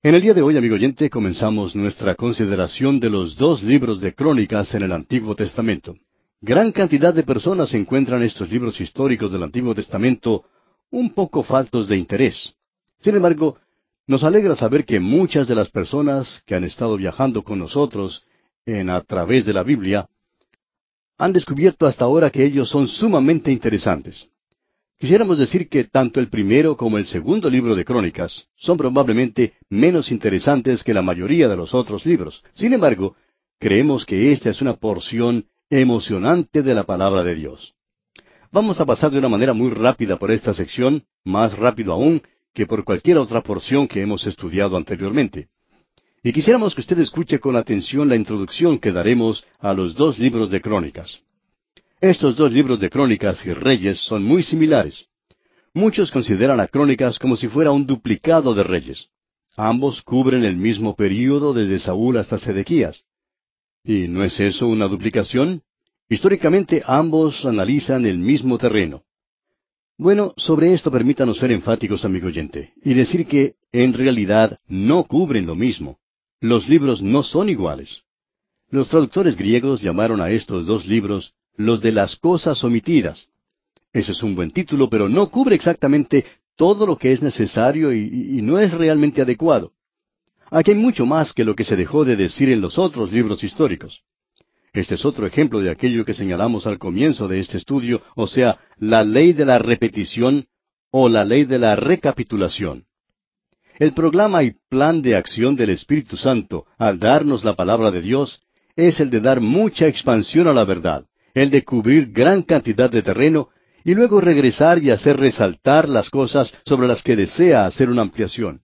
En el día de hoy, amigo oyente, comenzamos nuestra consideración de los dos libros de Crónicas en el Antiguo Testamento. Gran cantidad de personas encuentran estos libros históricos del Antiguo Testamento un poco faltos de interés. Sin embargo, nos alegra saber que muchas de las personas que han estado viajando con nosotros a través de la Biblia han descubierto hasta ahora que ellos son sumamente interesantes. Quisiéramos decir que tanto el primero como el segundo libro de Crónicas son probablemente menos interesantes que la mayoría de los otros libros. Sin embargo, creemos que esta es una porción emocionante de la palabra de Dios. Vamos a pasar de una manera muy rápida por esta sección, más rápido aún que por cualquier otra porción que hemos estudiado anteriormente. Y quisiéramos que usted escuche con atención la introducción que daremos a los dos libros de Crónicas. Estos dos libros de Crónicas y Reyes son muy similares. Muchos consideran a Crónicas como si fuera un duplicado de Reyes. Ambos cubren el mismo período desde Saúl hasta Sedequías. ¿Y no es eso una duplicación? Históricamente ambos analizan el mismo terreno. Bueno, sobre esto permítanos ser enfáticos, amigo oyente, y decir que, en realidad, no cubren lo mismo. Los libros no son iguales. Los traductores griegos llamaron a estos dos libros los de las cosas omitidas. Ese es un buen título, pero no cubre exactamente todo lo que es necesario y no es realmente adecuado. Aquí hay mucho más que lo que se dejó de decir en los otros libros históricos. Este es otro ejemplo de aquello que señalamos al comienzo de este estudio, o sea, la ley de la repetición o la ley de la recapitulación. El programa y plan de acción del Espíritu Santo al darnos la palabra de Dios es el de dar mucha expansión a la verdad, el de cubrir gran cantidad de terreno y luego regresar y hacer resaltar las cosas sobre las que desea hacer una ampliación.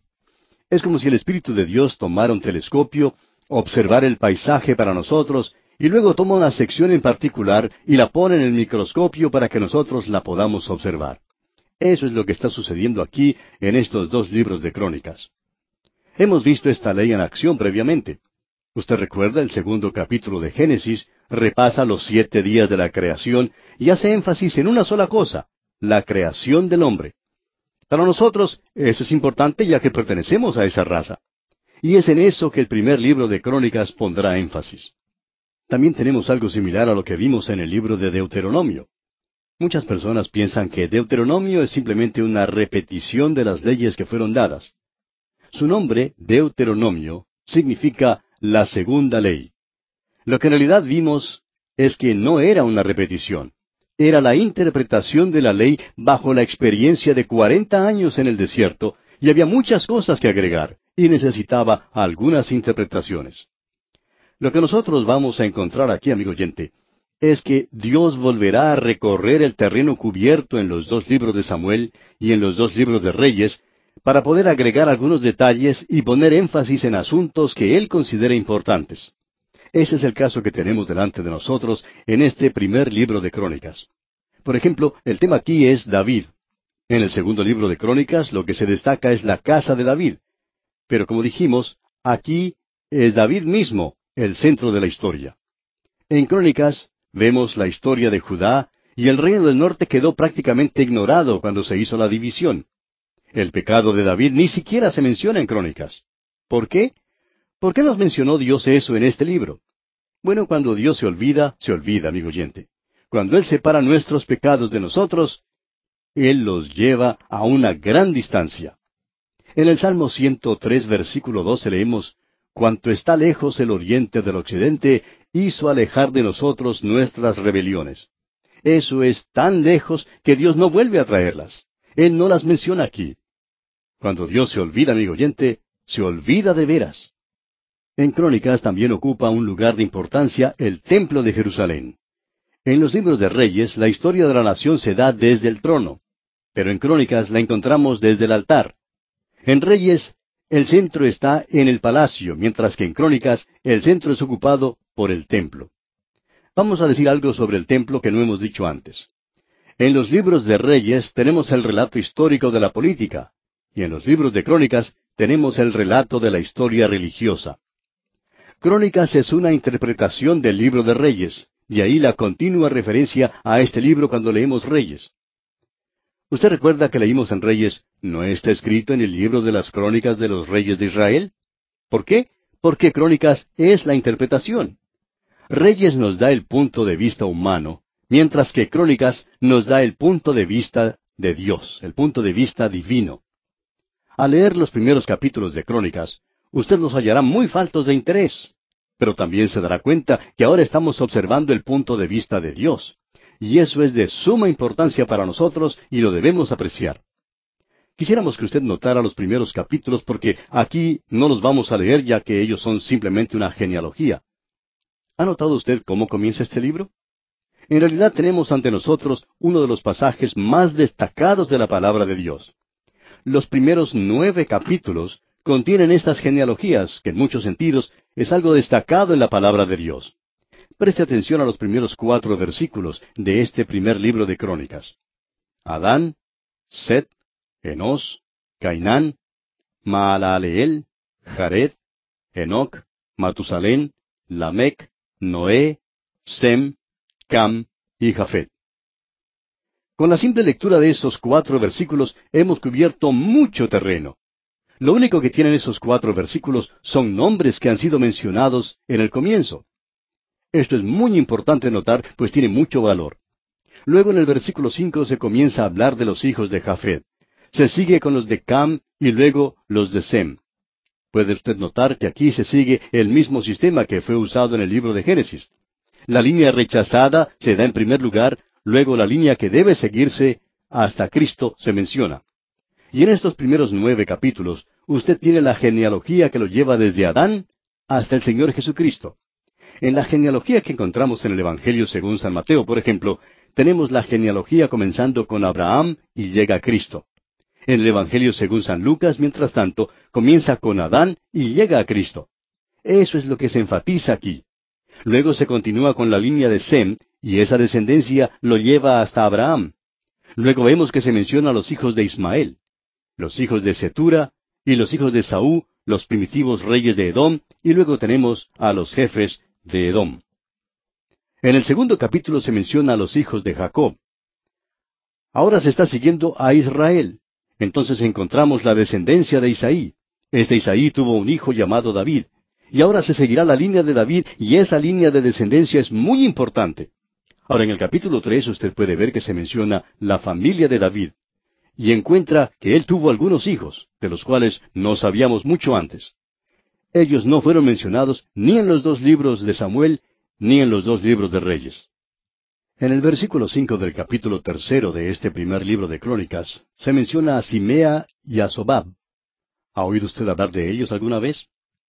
Es como si el Espíritu de Dios tomara un telescopio, observara el paisaje para nosotros, y luego toma una sección en particular y la pone en el microscopio para que nosotros la podamos observar. Eso es lo que está sucediendo aquí en estos dos libros de Crónicas. Hemos visto esta ley en acción previamente. Usted recuerda el segundo capítulo de Génesis, repasa los 7 días de la creación y hace énfasis en una sola cosa, la creación del hombre. Para nosotros, eso es importante ya que pertenecemos a esa raza. Y es en eso que el primer libro de Crónicas pondrá énfasis. También tenemos algo similar a lo que vimos en el libro de Deuteronomio. Muchas personas piensan que Deuteronomio es simplemente una repetición de las leyes que fueron dadas. Su nombre, Deuteronomio, significa la segunda ley. Lo que en realidad vimos es que no era una repetición. Era la interpretación de la ley bajo la experiencia de 40 años en el desierto, y había muchas cosas que agregar, y necesitaba algunas interpretaciones. Lo que nosotros vamos a encontrar aquí, amigo oyente, es que Dios volverá a recorrer el terreno cubierto en los dos libros de Samuel y en los dos libros de Reyes, para poder agregar algunos detalles y poner énfasis en asuntos que Él considera importantes. Ese es el caso que tenemos delante de nosotros en este primer libro de Crónicas. Por ejemplo, el tema aquí es David. En el segundo libro de Crónicas lo que se destaca es la casa de David. Pero como dijimos, aquí es David mismo el centro de la historia. En Crónicas vemos la historia de Judá y el reino del norte quedó prácticamente ignorado cuando se hizo la división. El pecado de David ni siquiera se menciona en Crónicas. ¿Por qué? ¿Por qué nos mencionó Dios eso en este libro? Bueno, cuando Dios se olvida, amigo oyente. Cuando Él separa nuestros pecados de nosotros, Él los lleva a una gran distancia. En el Salmo 103, versículo 12 leemos, «Cuanto está lejos el oriente del occidente, hizo alejar de nosotros nuestras rebeliones». Eso es tan lejos que Dios no vuelve a traerlas. Él no las menciona aquí. Cuando Dios se olvida, amigo oyente, se olvida de veras. En Crónicas también ocupa un lugar de importancia el Templo de Jerusalén. En los libros de Reyes, la historia de la nación se da desde el trono, pero en Crónicas la encontramos desde el altar. En Reyes, el centro está en el palacio, mientras que en Crónicas, el centro es ocupado por el templo. Vamos a decir algo sobre el templo que no hemos dicho antes. En los libros de Reyes tenemos el relato histórico de la política, y en los libros de Crónicas tenemos el relato de la historia religiosa. Crónicas es una interpretación del libro de Reyes, y ahí la continua referencia a este libro cuando leemos Reyes. ¿Usted recuerda que leímos en Reyes, no está escrito en el libro de las crónicas de los reyes de Israel? ¿Por qué? Porque Crónicas es la interpretación. Reyes nos da el punto de vista humano, mientras que Crónicas nos da el punto de vista de Dios, el punto de vista divino. Al leer los primeros capítulos de Crónicas, usted los hallará muy faltos de interés, pero también se dará cuenta que ahora estamos observando el punto de vista de Dios, y eso es de suma importancia para nosotros y lo debemos apreciar. Quisiéramos que usted notara los primeros capítulos porque aquí no los vamos a leer ya que ellos son simplemente una genealogía. ¿Ha notado usted cómo comienza este libro? En realidad tenemos ante nosotros uno de los pasajes más destacados de la palabra de Dios. Los primeros 9 capítulos contienen estas genealogías, que en muchos sentidos es algo destacado en la palabra de Dios. Preste atención a los primeros 4 versículos de este primer libro de Crónicas. Adán, Set, Enós, Cainán, Maalaleel, Jared, Enoc, Matusalén, Lamec, Noé, Sem, Cam y Jafet. Con la simple lectura de esos 4 versículos hemos cubierto mucho terreno. Lo único que tienen esos 4 versículos son nombres que han sido mencionados en el comienzo. Esto es muy importante notar, pues tiene mucho valor. Luego en el versículo 5 se comienza a hablar de los hijos de Jafet. Se sigue con los de Cam y luego los de Sem. Puede usted notar que aquí se sigue el mismo sistema que fue usado en el libro de Génesis. La línea rechazada se da en primer lugar, luego la línea que debe seguirse hasta Cristo se menciona. Y en estos primeros 9 capítulos, usted tiene la genealogía que lo lleva desde Adán hasta el Señor Jesucristo. En la genealogía que encontramos en el Evangelio según San Mateo, por ejemplo, tenemos la genealogía comenzando con Abraham y llega a Cristo. En el Evangelio según San Lucas, mientras tanto, comienza con Adán y llega a Cristo. Eso es lo que se enfatiza aquí. Luego se continúa con la línea de Sem, y esa descendencia lo lleva hasta Abraham. Luego vemos que se menciona a los hijos de Ismael, los hijos de Setura, y los hijos de Saúl, los primitivos reyes de Edom, y luego tenemos a los jefes de Edom. En el segundo capítulo se menciona a los hijos de Jacob. Ahora se está siguiendo a Israel. Entonces encontramos la descendencia de Isaí. Este Isaí tuvo un hijo llamado David. Y ahora se seguirá la línea de David, y esa línea de descendencia es muy importante. Ahora en el capítulo 3 usted puede ver que se menciona la familia de David. Y encuentra que él tuvo algunos hijos, de los cuales no sabíamos mucho antes. Ellos no fueron mencionados ni en los 2 libros de Samuel, ni en los 2 libros de Reyes. En el versículo 5 del capítulo 3 de este primer libro de Crónicas, se menciona a Simea y a Sobab. ¿Ha oído usted hablar de ellos alguna vez?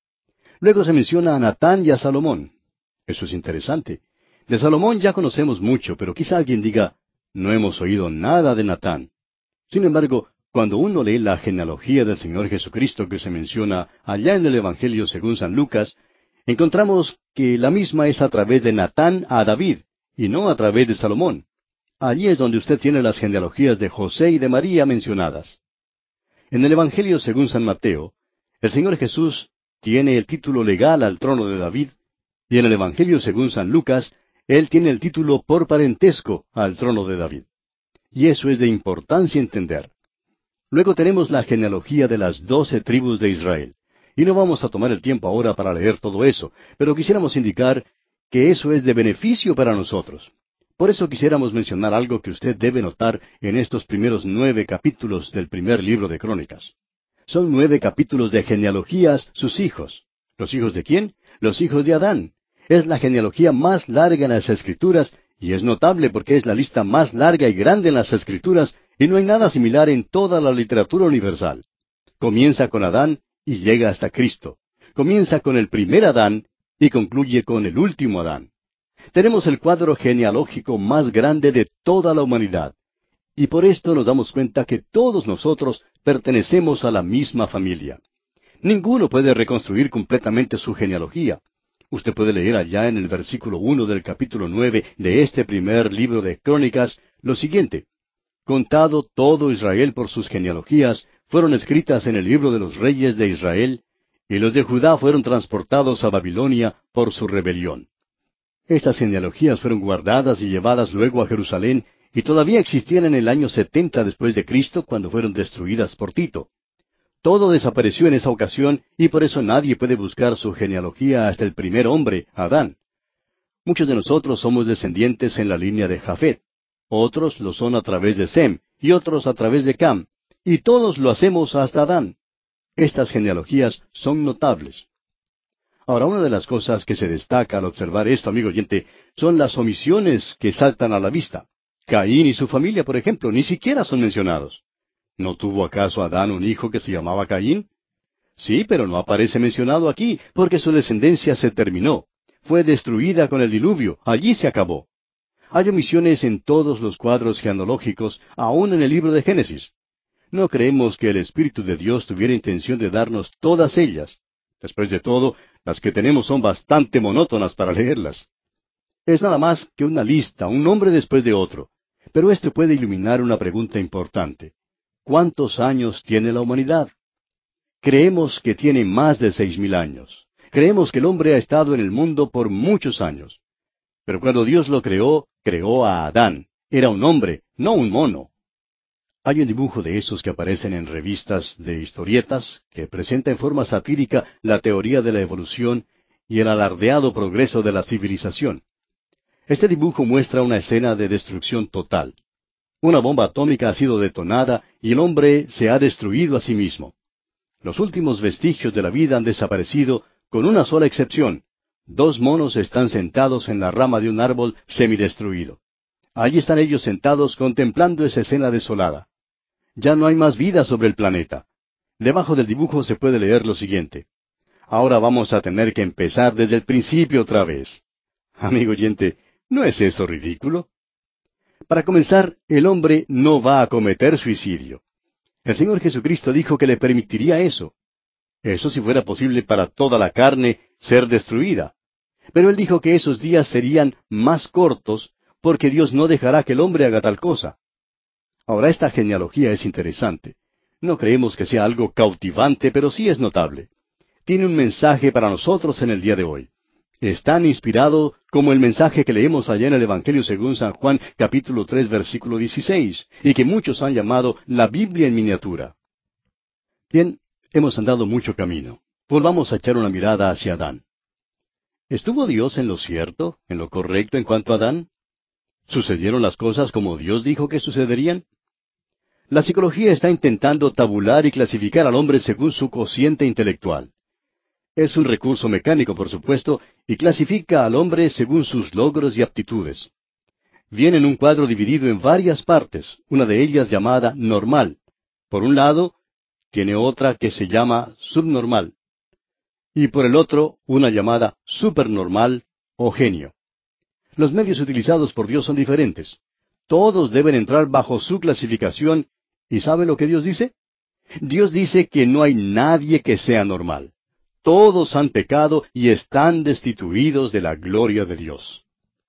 Luego se menciona a Natán y a Salomón. Eso es interesante. De Salomón ya conocemos mucho, pero quizá alguien diga, no hemos oído nada de Natán. Sin embargo, cuando uno lee la genealogía del Señor Jesucristo que se menciona allá en el Evangelio según San Lucas, encontramos que la misma es a través de Natán a David, y no a través de Salomón. Allí es donde usted tiene las genealogías de José y de María mencionadas. En el Evangelio según San Mateo, el Señor Jesús tiene el título legal al trono de David, y en el Evangelio según San Lucas, Él tiene el título por parentesco al trono de David. Y eso es de importancia entender. Luego tenemos la genealogía de las 12 tribus de Israel. Y no vamos a tomar el tiempo ahora para leer todo eso, pero quisiéramos indicar que eso es de beneficio para nosotros. Por eso quisiéramos mencionar algo que usted debe notar en estos primeros 9 capítulos del primer libro de Crónicas. Son 9 capítulos de genealogías, sus hijos. ¿Los hijos de quién? Los hijos de Adán. Es la genealogía más larga en las Escrituras, y es notable porque es la lista más larga y grande en las Escrituras, y no hay nada similar en toda la literatura universal. Comienza con Adán y llega hasta Cristo. Comienza con el primer Adán y concluye con el último Adán. Tenemos el cuadro genealógico más grande de toda la humanidad. Y por esto nos damos cuenta que todos nosotros pertenecemos a la misma familia. Ninguno puede reconstruir completamente su genealogía. Usted puede leer allá en el versículo 1 del capítulo 9 de este primer libro de Crónicas lo siguiente. Contado todo Israel por sus genealogías, fueron escritas en el libro de los reyes de Israel, y los de Judá fueron transportados a Babilonia por su rebelión. Estas genealogías fueron guardadas y llevadas luego a Jerusalén, y todavía existían en el año 70 después de Cristo cuando fueron destruidas por Tito. Todo desapareció en esa ocasión y por eso nadie puede buscar su genealogía hasta el primer hombre, Adán. Muchos de nosotros somos descendientes en la línea de Jafet, otros lo son a través de Sem y otros a través de Cam, y todos lo hacemos hasta Adán. Estas genealogías son notables. Ahora, una de las cosas que se destaca al observar esto, amigo oyente, son las omisiones que saltan a la vista. Caín y su familia, por ejemplo, ni siquiera son mencionados. ¿No tuvo acaso Adán un hijo que se llamaba Caín? Sí, pero no aparece mencionado aquí, porque su descendencia se terminó. Fue destruida con el diluvio, allí se acabó. Hay omisiones en todos los cuadros genealógicos, aun en el libro de Génesis. No creemos que el Espíritu de Dios tuviera intención de darnos todas ellas. Después de todo, las que tenemos son bastante monótonas para leerlas. Es nada más que una lista, un nombre después de otro. Pero esto puede iluminar una pregunta importante. ¿Cuántos años tiene la humanidad? Creemos que tiene más de 6,000 años. Creemos que el hombre ha estado en el mundo por muchos años. Pero cuando Dios lo creó, creó a Adán. Era un hombre, no un mono. Hay un dibujo de esos que aparecen en revistas de historietas que presenta en forma satírica la teoría de la evolución y el alardeado progreso de la civilización. Este dibujo muestra una escena de destrucción total. Una bomba atómica ha sido detonada y el hombre se ha destruido a sí mismo. Los últimos vestigios de la vida han desaparecido, con una sola excepción. 2 monos están sentados en la rama de un árbol semidestruido. Allí están ellos sentados contemplando esa escena desolada. Ya no hay más vida sobre el planeta. Debajo del dibujo se puede leer lo siguiente. Ahora vamos a tener que empezar desde el principio otra vez. Amigo oyente, ¿no es eso ridículo? Para comenzar, el hombre no va a cometer suicidio. El Señor Jesucristo dijo que le permitiría eso. Eso si fuera posible para toda la carne ser destruida. Pero Él dijo que esos días serían más cortos porque Dios no dejará que el hombre haga tal cosa. Ahora, esta genealogía es interesante. No creemos que sea algo cautivante, pero sí es notable. Tiene un mensaje para nosotros en el día de hoy. Es tan inspirado como el mensaje que leemos allá en el Evangelio según San Juan, capítulo 3, versículo 16, y que muchos han llamado la Biblia en miniatura. Bien, hemos andado mucho camino. Volvamos a echar una mirada hacia Adán. ¿Estuvo Dios en lo cierto, en lo correcto en cuanto a Adán? ¿Sucedieron las cosas como Dios dijo que sucederían? La psicología está intentando tabular y clasificar al hombre según su cociente intelectual. Es un recurso mecánico, por supuesto, y clasifica al hombre según sus logros y aptitudes. Viene en un cuadro dividido en varias partes, una de ellas llamada normal. Por un lado, tiene otra que se llama subnormal. Y por el otro, una llamada supernormal o genio. Los medios utilizados por Dios son diferentes. Todos deben entrar bajo su clasificación. ¿Y sabe lo que Dios dice? Dios dice que no hay nadie que sea normal. Todos han pecado y están destituidos de la gloria de Dios.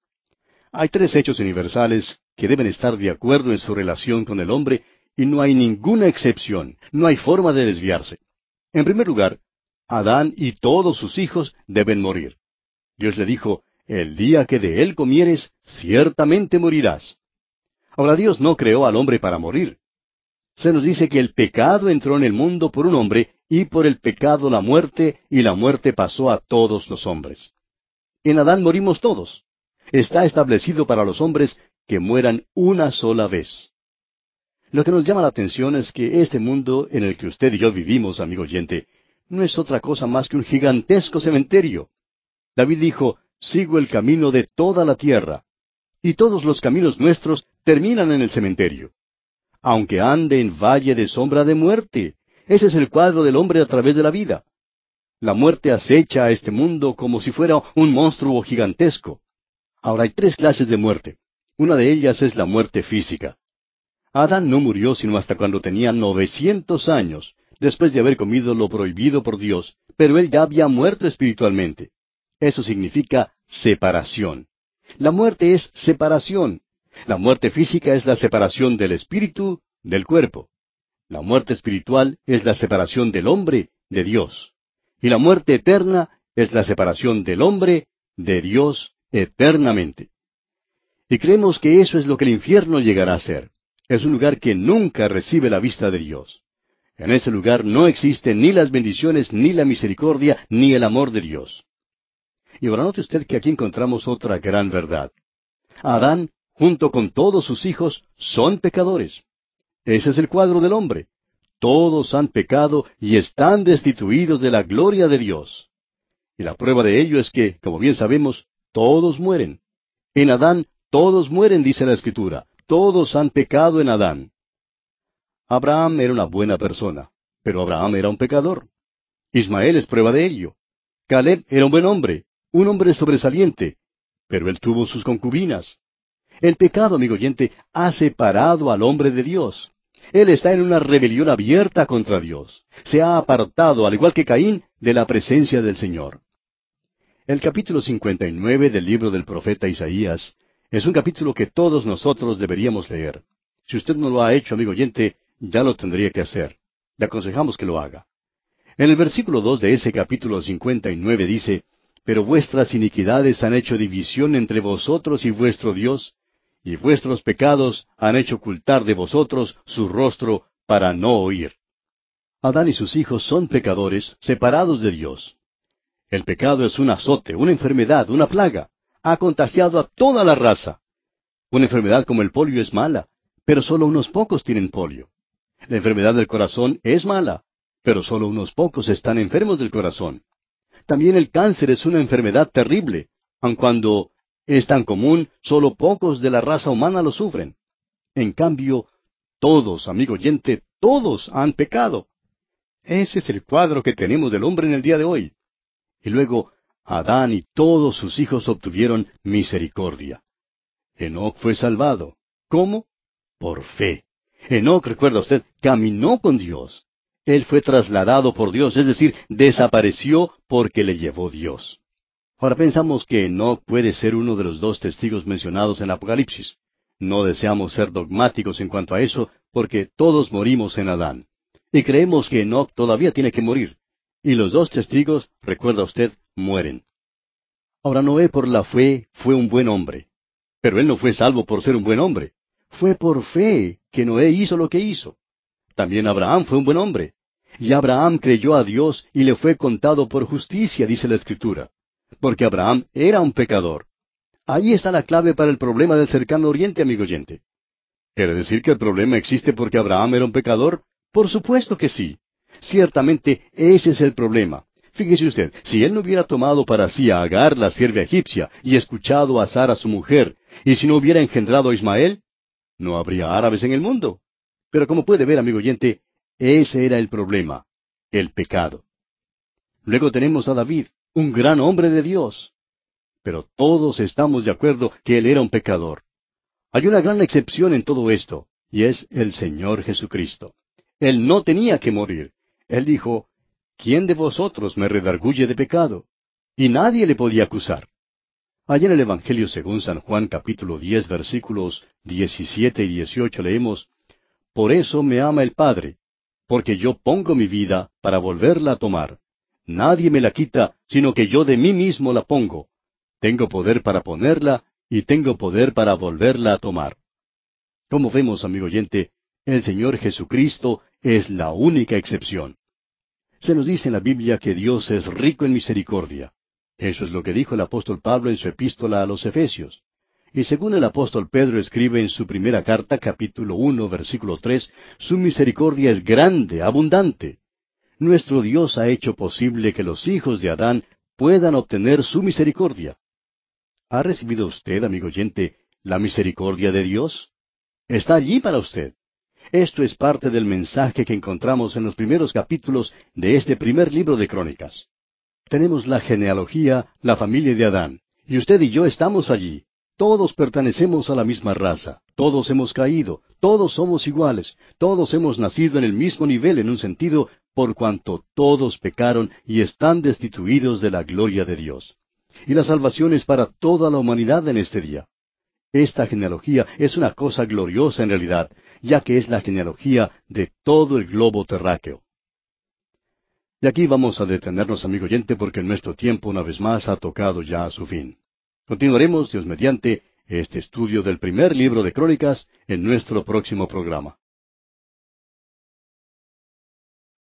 Hay 3 hechos universales que deben estar de acuerdo en su relación con el hombre y no hay ninguna excepción, no hay forma de desviarse. En primer lugar, Adán y todos sus hijos deben morir. Dios le dijo, el día que de él comieres, ciertamente morirás. Ahora Dios no creó al hombre para morir. Se nos dice que el pecado entró en el mundo por un hombre, y por el pecado la muerte, y la muerte pasó a todos los hombres. En Adán morimos todos. Está establecido para los hombres que mueran una sola vez. Lo que nos llama la atención es que este mundo en el que usted y yo vivimos, amigo oyente, no es otra cosa más que un gigantesco cementerio. David dijo, sigo el camino de toda la tierra. Y todos los caminos nuestros terminan en el cementerio. Aunque ande en valle de sombra de muerte. Ese es el cuadro del hombre a través de la vida. La muerte acecha a este mundo como si fuera un monstruo gigantesco. Ahora hay 3 clases de muerte. Una de ellas es la muerte física. Adán no murió sino hasta cuando tenía 900 años, después de haber comido lo prohibido por Dios, pero él ya había muerto espiritualmente. Eso significa separación. La muerte es separación. La muerte física es la separación del espíritu del cuerpo. La muerte espiritual es la separación del hombre de Dios. Y la muerte eterna es la separación del hombre de Dios eternamente. Y creemos que eso es lo que el infierno llegará a ser. Es un lugar que nunca recibe la vista de Dios. En ese lugar no existen ni las bendiciones, ni la misericordia, ni el amor de Dios. Y ahora note usted que aquí encontramos otra gran verdad. Adán, junto con todos sus hijos, son pecadores. Ese es el cuadro del hombre. Todos han pecado y están destituidos de la gloria de Dios. Y la prueba de ello es que, como bien sabemos, todos mueren. En Adán todos mueren, dice la Escritura. Todos han pecado en Adán. Abraham era una buena persona, pero Abraham era un pecador. Ismael es prueba de ello. Caleb era un buen hombre, un hombre sobresaliente, pero él tuvo sus concubinas. El pecado, amigo oyente, ha separado al hombre de Dios. Él está en una rebelión abierta contra Dios. Se ha apartado, al igual que Caín, de la presencia del Señor. El capítulo 59 del libro del profeta Isaías es un capítulo que todos nosotros deberíamos leer. Si usted no lo ha hecho, amigo oyente, ya lo tendría que hacer. Le aconsejamos que lo haga. En el versículo 2 de ese capítulo 59 dice, «Pero vuestras iniquidades han hecho división entre vosotros y vuestro Dios, y vuestros pecados han hecho ocultar de vosotros su rostro para no oír». Adán y sus hijos son pecadores, separados de Dios. El pecado es un azote, una enfermedad, una plaga. Ha contagiado a toda la raza. Una enfermedad como el polio es mala, pero solo unos pocos tienen polio. La enfermedad del corazón es mala, pero solo unos pocos están enfermos del corazón. También el cáncer es una enfermedad terrible, aun cuando es tan común, solo pocos de la raza humana lo sufren. En cambio, todos, amigo oyente, todos han pecado. Ese es el cuadro que tenemos del hombre en el día de hoy. Y luego, Adán y todos sus hijos obtuvieron misericordia. Enoc fue salvado. ¿Cómo? Por fe. Enoc, recuerda usted, caminó con Dios. Él fue trasladado por Dios, es decir, desapareció porque le llevó Dios. Ahora pensamos que Enoc puede ser uno de los dos testigos mencionados en Apocalipsis. No deseamos ser dogmáticos en cuanto a eso, porque todos morimos en Adán. Y creemos que Enoc todavía tiene que morir. Y los dos testigos, recuerda usted, mueren. Ahora Noé por la fe fue un buen hombre. Pero él no fue salvo por ser un buen hombre. Fue por fe que Noé hizo lo que hizo. También Abraham fue un buen hombre. Y Abraham creyó a Dios y le fue contado por justicia, dice la Escritura. Porque Abraham era un pecador. Ahí está la clave para el problema del cercano oriente, amigo oyente. ¿Quiere decir que el problema existe porque Abraham era un pecador? Por supuesto que sí. Ciertamente ese es el problema. Fíjese usted, si él no hubiera tomado para sí a Agar, la sierva egipcia, y escuchado a Sara, su mujer, y si no hubiera engendrado a Ismael, no habría árabes en el mundo. Pero como puede ver, amigo oyente, ese era el problema, el pecado. Luego tenemos a David, un gran hombre de Dios. Pero todos estamos de acuerdo que él era un pecador. Hay una gran excepción en todo esto, y es el Señor Jesucristo. Él no tenía que morir. Él dijo, ¿quién de vosotros me redarguye de pecado? Y nadie le podía acusar. Allá en el Evangelio según San Juan capítulo 10 versículos 17 y 18 leemos, Por eso me ama el Padre, porque yo pongo mi vida para volverla a tomar. Nadie me la quita, sino que yo de mí mismo la pongo. Tengo poder para ponerla y tengo poder para volverla a tomar. Como vemos, amigo oyente, el Señor Jesucristo es la única excepción. Se nos dice en la Biblia que Dios es rico en misericordia. Eso es lo que dijo el apóstol Pablo en su epístola a los Efesios. Y según el apóstol Pedro escribe en su primera carta, capítulo 1, versículo 3, su misericordia es grande, abundante. Nuestro Dios ha hecho posible que los hijos de Adán puedan obtener su misericordia. ¿Ha recibido usted, amigo oyente, la misericordia de Dios? Está allí para usted. Esto es parte del mensaje que encontramos en los primeros capítulos de este primer libro de Crónicas. Tenemos la genealogía, la familia de Adán, y usted y yo estamos allí. Todos pertenecemos a la misma raza, todos hemos caído, todos somos iguales, todos hemos nacido en el mismo nivel en un sentido, por cuanto todos pecaron y están destituidos de la gloria de Dios. Y la salvación es para toda la humanidad en este día. Esta genealogía es una cosa gloriosa en realidad, ya que es la genealogía de todo el globo terráqueo. Y aquí vamos a detenernos, amigo oyente, porque nuestro tiempo una vez más ha tocado ya a su fin. Continuaremos, Dios mediante, este estudio del primer libro de Crónicas en nuestro próximo programa.